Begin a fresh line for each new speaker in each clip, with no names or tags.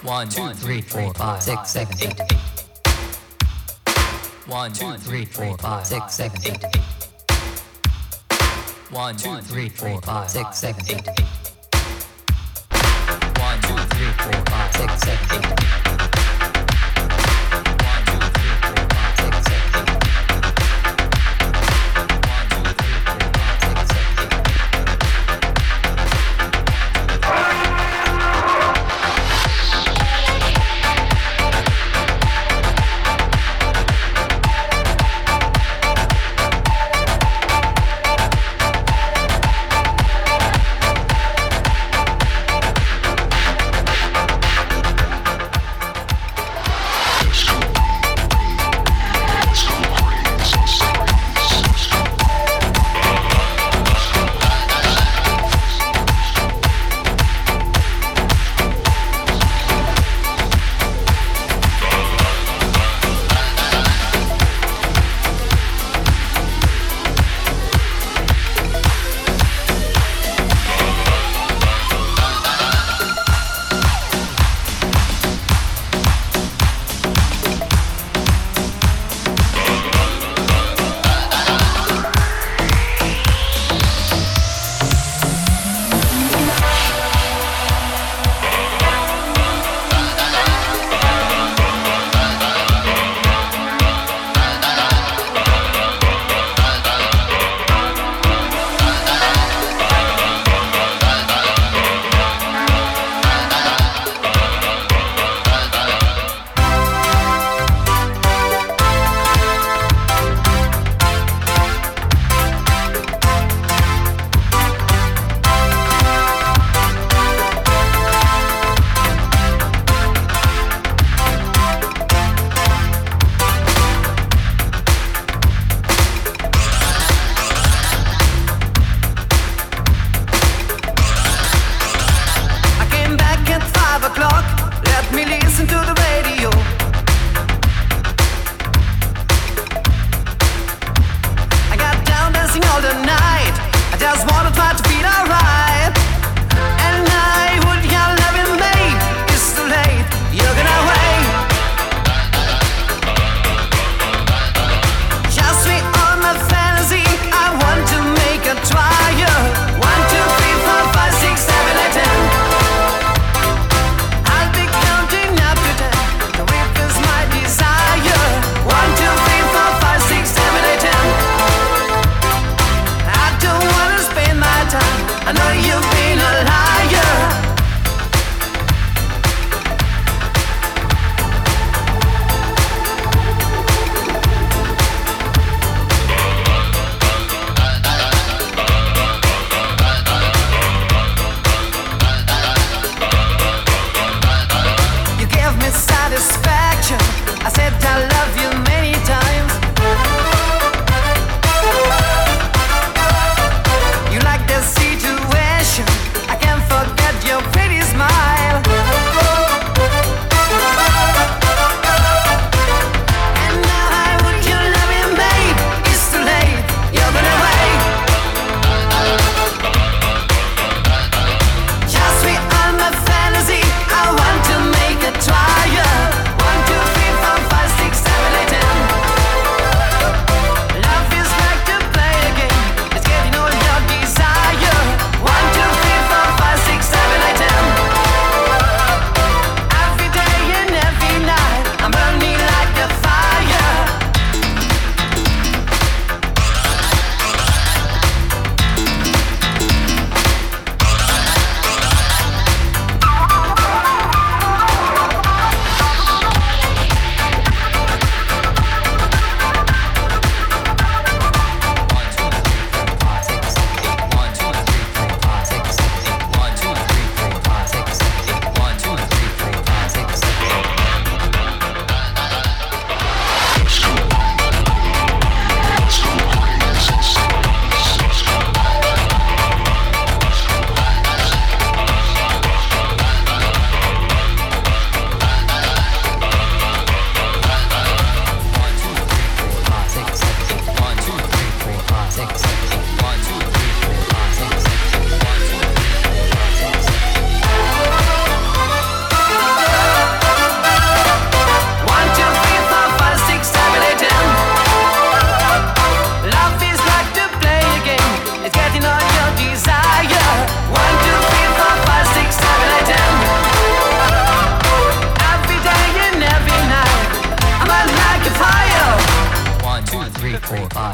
One, two, three, four, five, six, seven, eight. One, two, three, four, five, six, seven, eight. One, two, three, four, five, six, seven, eight. One, two, three, four, five, six, seven, eight. One, two, three, four, five, six, seven, eight. One, two, three, four, five, six, seven, eight.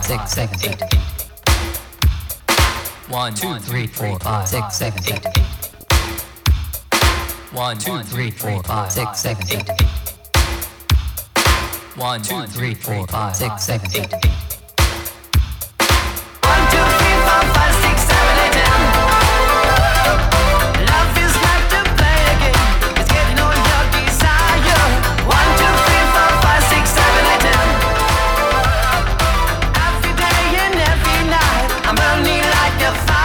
six, seven, eight. 1, 2, 3, 4, 5, 6, 7, 8. 1, 2, 3, 4, 5, 6, 7, 8. 1, 2, 3, 4, 5, 6, 7, 8. 1, 2, 3, 4, 5, 6, 7, 8, 10. Love is like to play a game. It's getting on your desire. 1, 2, 3, 4, 5, 6, 7, 8, 10. Every day and every night, I'm burning like a fire.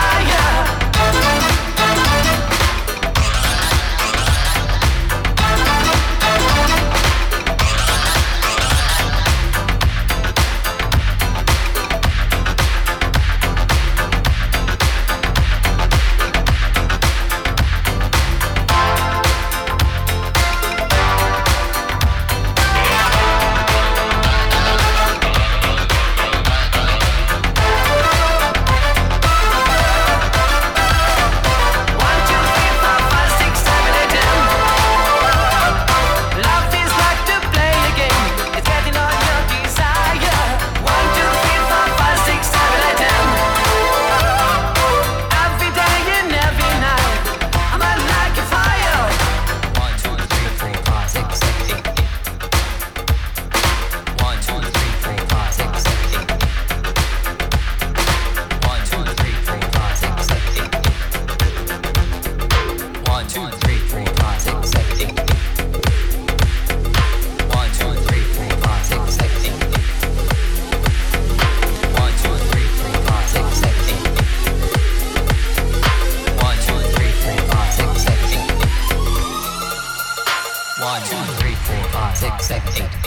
One, two, three, four, five, six, seven, eight.